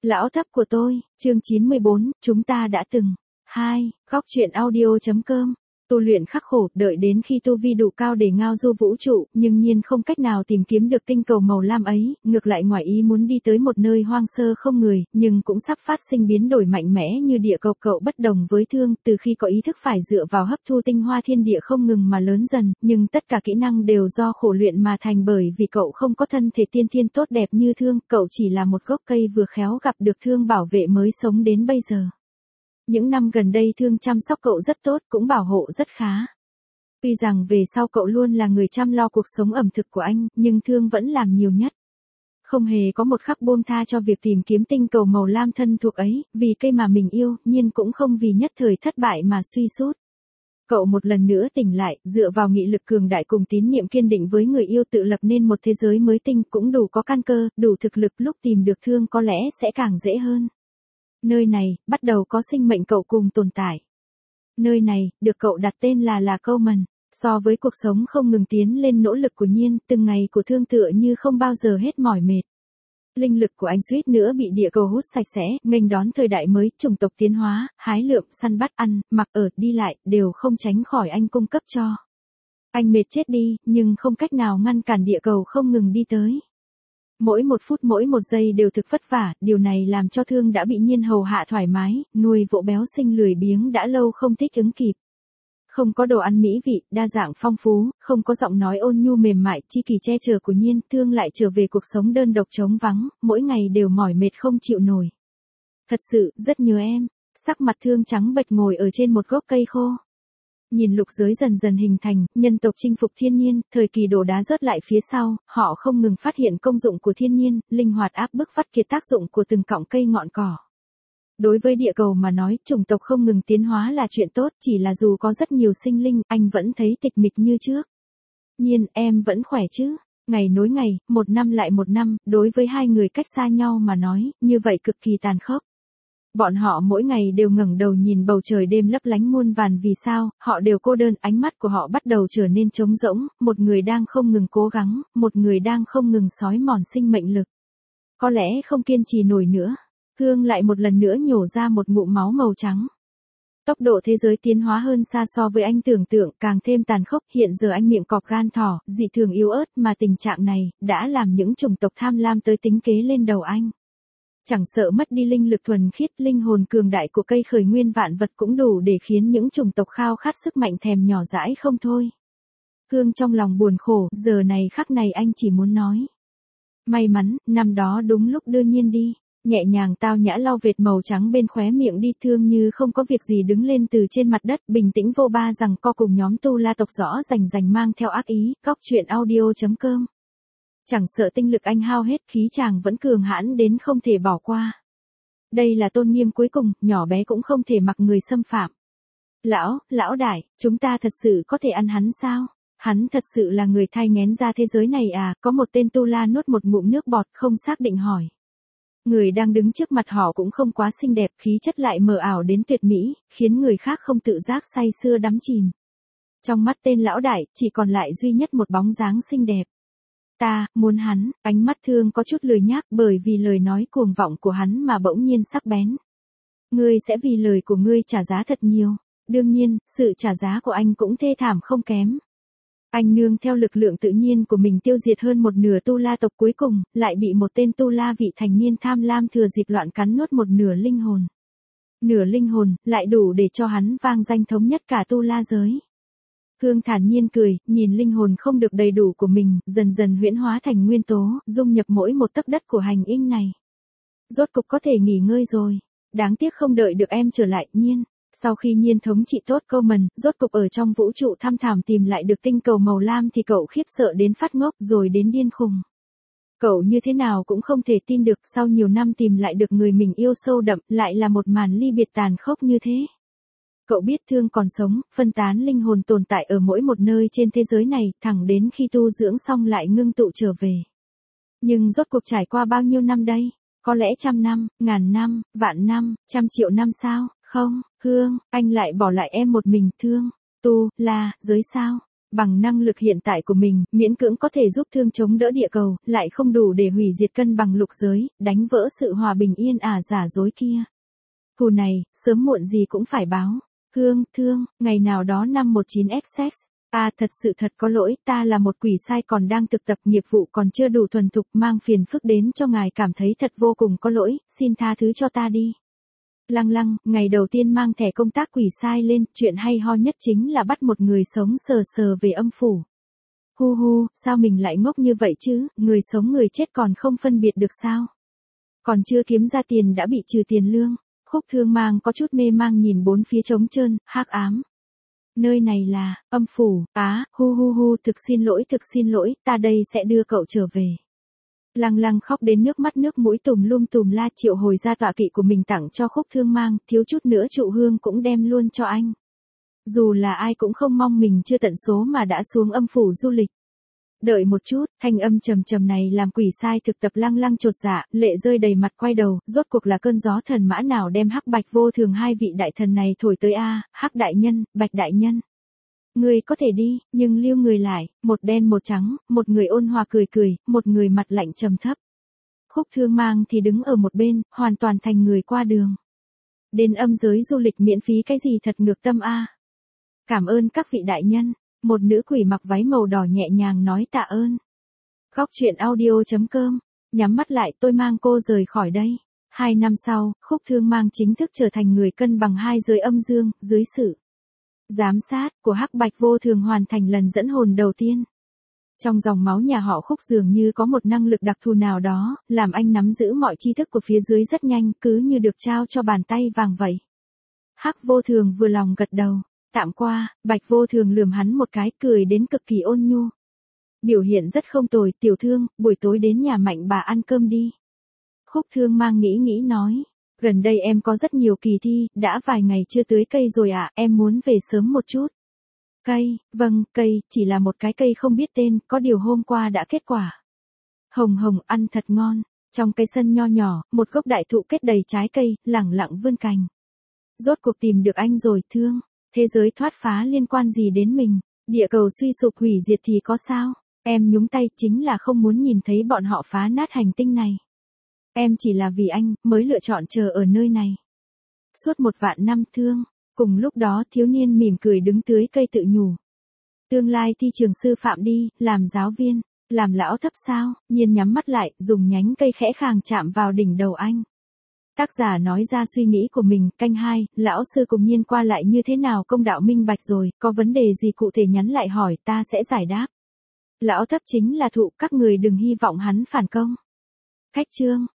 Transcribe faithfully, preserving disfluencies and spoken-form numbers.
Lão thấp của tôi, chương chín mươi bốn, chúng ta đã từng. hai. Góc truyện audio.com. Tu luyện khắc khổ, đợi đến khi tu vi đủ cao để ngao du vũ trụ, nhưng nhiên không cách nào tìm kiếm được tinh cầu màu lam ấy, ngược lại ngoài ý muốn đi tới một nơi hoang sơ không người, nhưng cũng sắp phát sinh biến đổi mạnh mẽ như địa cầu. Cậu bất đồng với Thương, từ khi có ý thức phải dựa vào hấp thu tinh hoa thiên địa không ngừng mà lớn dần, nhưng tất cả kỹ năng đều do khổ luyện mà thành, bởi vì cậu không có thân thể tiên thiên tốt đẹp như Thương, cậu chỉ là một gốc cây vừa khéo gặp được Thương bảo vệ mới sống đến bây giờ. Những năm gần đây Thương chăm sóc cậu rất tốt, cũng bảo hộ rất khá. Tuy rằng về sau cậu luôn là người chăm lo cuộc sống ẩm thực của anh, nhưng Thương vẫn làm nhiều nhất. Không hề có một khắc buông tha cho việc tìm kiếm tinh cầu màu lam thân thuộc ấy, vì cây mà mình yêu, nhiên cũng không vì nhất thời thất bại mà suy sút. Cậu một lần nữa tỉnh lại, dựa vào nghị lực cường đại cùng tín niệm kiên định với người yêu tự lập nên một thế giới mới tinh, cũng đủ có căn cơ, đủ thực lực, lúc tìm được Thương có lẽ sẽ càng dễ hơn. Nơi này, bắt đầu có sinh mệnh cậu cùng tồn tại. Nơi này, được cậu đặt tên là là Câu-mần. So với cuộc sống không ngừng tiến lên nỗ lực của Nhiên, từng ngày của Thương tựa như không bao giờ hết mỏi mệt. Linh lực của anh suýt nữa bị địa cầu hút sạch sẽ, nghênh đón thời đại mới, chủng tộc tiến hóa, hái lượm, săn bắt, ăn, mặc ở, đi lại, đều không tránh khỏi anh cung cấp cho. Anh mệt chết đi, nhưng không cách nào ngăn cản địa cầu không ngừng đi tới. Mỗi một phút mỗi một giây đều thực vất vả, điều này làm cho Thương đã bị Nhiên hầu hạ thoải mái, nuôi vỗ béo sinh lười biếng đã lâu không thích ứng kịp. Không có đồ ăn mỹ vị, đa dạng phong phú, không có giọng nói ôn nhu mềm mại, chi kỳ che chở của Nhiên, Thương lại trở về cuộc sống đơn độc trống vắng, mỗi ngày đều mỏi mệt không chịu nổi. Thật sự, rất nhớ em. Sắc mặt Thương trắng bệch ngồi ở trên một gốc cây khô. Nhìn lục giới dần dần hình thành, nhân tộc chinh phục thiên nhiên, thời kỳ đổ đá rớt lại phía sau, họ không ngừng phát hiện công dụng của thiên nhiên, linh hoạt áp bức phát kiệt tác dụng của từng cọng cây ngọn cỏ. Đối với địa cầu mà nói, chủng tộc không ngừng tiến hóa là chuyện tốt, chỉ là dù có rất nhiều sinh linh, anh vẫn thấy tịch mịch như trước. Nhiên, em vẫn khỏe chứ? Ngày nối ngày, một năm lại một năm, đối với hai người cách xa nhau mà nói, như vậy cực kỳ tàn khốc. Bọn họ mỗi ngày đều ngẩng đầu nhìn bầu trời đêm lấp lánh muôn vàn vì sao, họ đều cô đơn, ánh mắt của họ bắt đầu trở nên trống rỗng, một người đang không ngừng cố gắng, một người đang không ngừng xói mòn sinh mệnh lực. Có lẽ không kiên trì nổi nữa. Thương lại một lần nữa nhổ ra một ngụm máu màu trắng. Tốc độ thế giới tiến hóa hơn xa so với anh tưởng tượng, càng thêm tàn khốc, hiện giờ anh miệng cọp gan thỏ, dị thường yếu ớt, mà tình trạng này, đã làm những chủng tộc tham lam tới tính kế lên đầu anh. Chẳng sợ mất đi linh lực thuần khiết, linh hồn cường đại của cây khởi nguyên vạn vật cũng đủ để khiến những chủng tộc khao khát sức mạnh thèm nhỏ dãi không thôi. Thương trong lòng buồn khổ, giờ này khắc này anh chỉ muốn nói. May mắn, năm đó đúng lúc đưa Nhiên đi. Nhẹ nhàng tao nhã lau vệt màu trắng bên khóe miệng đi, Thương như không có việc gì đứng lên từ trên mặt đất, bình tĩnh vô ba rằng co cùng nhóm tu la tộc rõ rành rành mang theo ác ý, góc truyện audio.com. Chẳng sợ tinh lực anh hao hết, khí chàng vẫn cường hãn đến không thể bỏ qua. Đây là tôn nghiêm cuối cùng, nhỏ bé cũng không thể mặc người xâm phạm. Lão, lão đại, chúng ta thật sự có thể ăn hắn sao? Hắn thật sự là người thai nghén ra thế giới này à? Có một tên tu la nuốt một ngụm nước bọt, không xác định hỏi. Người đang đứng trước mặt họ cũng không quá xinh đẹp, khí chất lại mờ ảo đến tuyệt mỹ, khiến người khác không tự giác say sưa đắm chìm. Trong mắt tên lão đại, chỉ còn lại duy nhất một bóng dáng xinh đẹp. Ta, muốn hắn, ánh mắt Thương có chút lười nhác bởi vì lời nói cuồng vọng của hắn mà bỗng nhiên sắc bén. Ngươi sẽ vì lời của ngươi trả giá thật nhiều. Đương nhiên, sự trả giá của anh cũng thê thảm không kém. Anh nương theo lực lượng tự nhiên của mình tiêu diệt hơn một nửa tu la tộc, cuối cùng, lại bị một tên tu la vị thành niên tham lam thừa dịp loạn cắn nuốt một nửa linh hồn. Nửa linh hồn, lại đủ để cho hắn vang danh thống nhất cả tu la giới. Thương thản nhiên cười, nhìn linh hồn không được đầy đủ của mình, dần dần huyễn hóa thành nguyên tố, dung nhập mỗi một tấc đất của hành tinh này. Rốt cục có thể nghỉ ngơi rồi. Đáng tiếc không đợi được em trở lại, Nhiên. Sau khi Nhiên thống trị tốt Câu-mần, rốt cục ở trong vũ trụ thăm thẳm tìm lại được tinh cầu màu lam thì cậu khiếp sợ đến phát ngốc rồi đến điên khùng. Cậu như thế nào cũng không thể tin được sau nhiều năm tìm lại được người mình yêu sâu đậm, lại là một màn ly biệt tàn khốc như thế. Cậu biết Thương còn sống, phân tán linh hồn tồn tại ở mỗi một nơi trên thế giới này, thẳng đến khi tu dưỡng xong lại ngưng tụ trở về. Nhưng rốt cuộc trải qua bao nhiêu năm đây? Có lẽ trăm năm, ngàn năm, vạn năm, trăm triệu năm sao? Không, Hương, anh lại bỏ lại em một mình. Thương, tu, la, giới sao? Bằng năng lực hiện tại của mình, miễn cưỡng có thể giúp thương chống đỡ địa cầu, lại không đủ để hủy diệt cân bằng lục giới, đánh vỡ sự hòa bình yên ả giả dối kia. Thù này, sớm muộn gì cũng phải báo. Thương, thương, ngày nào đó năm một chín X X. À thật sự thật có lỗi, ta là một quỷ sai còn đang thực tập nghiệp vụ còn chưa đủ thuần thục mang phiền phức đến cho ngài cảm thấy thật vô cùng có lỗi, xin tha thứ cho ta đi. Lăng lăng, ngày đầu tiên mang thẻ công tác quỷ sai lên, chuyện hay ho nhất chính là bắt một người sống sờ sờ về âm phủ. Hu hu, sao mình lại ngốc như vậy chứ, người sống người chết còn không phân biệt được sao? Còn chưa kiếm ra tiền đã bị trừ tiền lương. Khúc Thương Mang có chút mê mang nhìn bốn phía trống trơn, hắc ám. Nơi này là, âm phủ, á, hu hu hu, thực xin lỗi, thực xin lỗi, ta đây sẽ đưa cậu trở về. Lăng lăng khóc đến nước mắt nước mũi tùm lum tùm la triệu hồi ra tọa kỵ của mình tặng cho Khúc Thương Mang, thiếu chút nữa trụ hương cũng đem luôn cho anh. Dù là ai cũng không mong mình chưa tận số mà đã xuống âm phủ du lịch. Đợi một chút, thanh âm trầm trầm này làm quỷ sai thực tập lăng lăng chột dạ, lệ rơi đầy mặt quay đầu, rốt cuộc là cơn gió thần mã nào đem Hắc Bạch Vô Thường hai vị đại thần này thổi tới a, Hắc đại nhân, Bạch đại nhân. Người có thể đi, nhưng lưu người lại, một đen một trắng, một người ôn hòa cười cười, một người mặt lạnh trầm thấp. Khúc Thương Mang thì đứng ở một bên, hoàn toàn thành người qua đường. Đến âm giới du lịch miễn phí cái gì thật ngược tâm a. Cảm ơn các vị đại nhân. Một nữ quỷ mặc váy màu đỏ nhẹ nhàng nói tạ ơn. Góc truyện audio chấm com. Nhắm mắt lại tôi mang cô rời khỏi đây. Hai năm sau, Khúc Thương Mang chính thức trở thành người cân bằng hai giới âm dương, dưới sự giám sát của Hắc Bạch Vô Thường hoàn thành lần dẫn hồn đầu tiên. Trong dòng máu nhà họ Khúc dường như có một năng lực đặc thù nào đó, làm anh nắm giữ mọi tri thức của phía dưới rất nhanh, cứ như được trao cho bàn tay vàng vậy. Hắc Vô Thường vừa lòng gật đầu. Tạm qua, Bạch Vô Thường lườm hắn một cái, cười đến cực kỳ ôn nhu. Biểu hiện rất không tồi, tiểu thương, buổi tối đến nhà Mạnh bà ăn cơm đi. Khúc Thương Mang nghĩ nghĩ nói, gần đây em có rất nhiều kỳ thi, đã vài ngày chưa tưới cây rồi ạ, à, em muốn về sớm một chút. Cây, vâng, cây, chỉ là một cái cây không biết tên, có điều hôm qua đã kết quả. Hồng hồng ăn thật ngon, trong cái sân nho nhỏ, một gốc đại thụ kết đầy trái cây, lẳng lặng vươn cành. Rốt cuộc tìm được anh rồi, thương. Thế giới thoát phá liên quan gì đến mình, địa cầu suy sụp hủy diệt thì có sao, em nhúng tay chính là không muốn nhìn thấy bọn họ phá nát hành tinh này. Em chỉ là vì anh, mới lựa chọn chờ ở nơi này. Suốt một vạn năm thương, cùng lúc đó thiếu niên mỉm cười đứng tưới cây tự nhủ. Tương lai thi trường sư phạm đi, làm giáo viên, làm lão thấp sao, Nhiên nhắm mắt lại, dùng nhánh cây khẽ khàng chạm vào đỉnh đầu anh. Tác giả nói ra suy nghĩ của mình, canh hai, lão sư cùng Nhiên qua lại như thế nào công đạo minh bạch rồi, có vấn đề gì cụ thể nhắn lại hỏi ta sẽ giải đáp. Lão thấp chính là thụ, các người đừng hy vọng hắn phản công. Cách chương.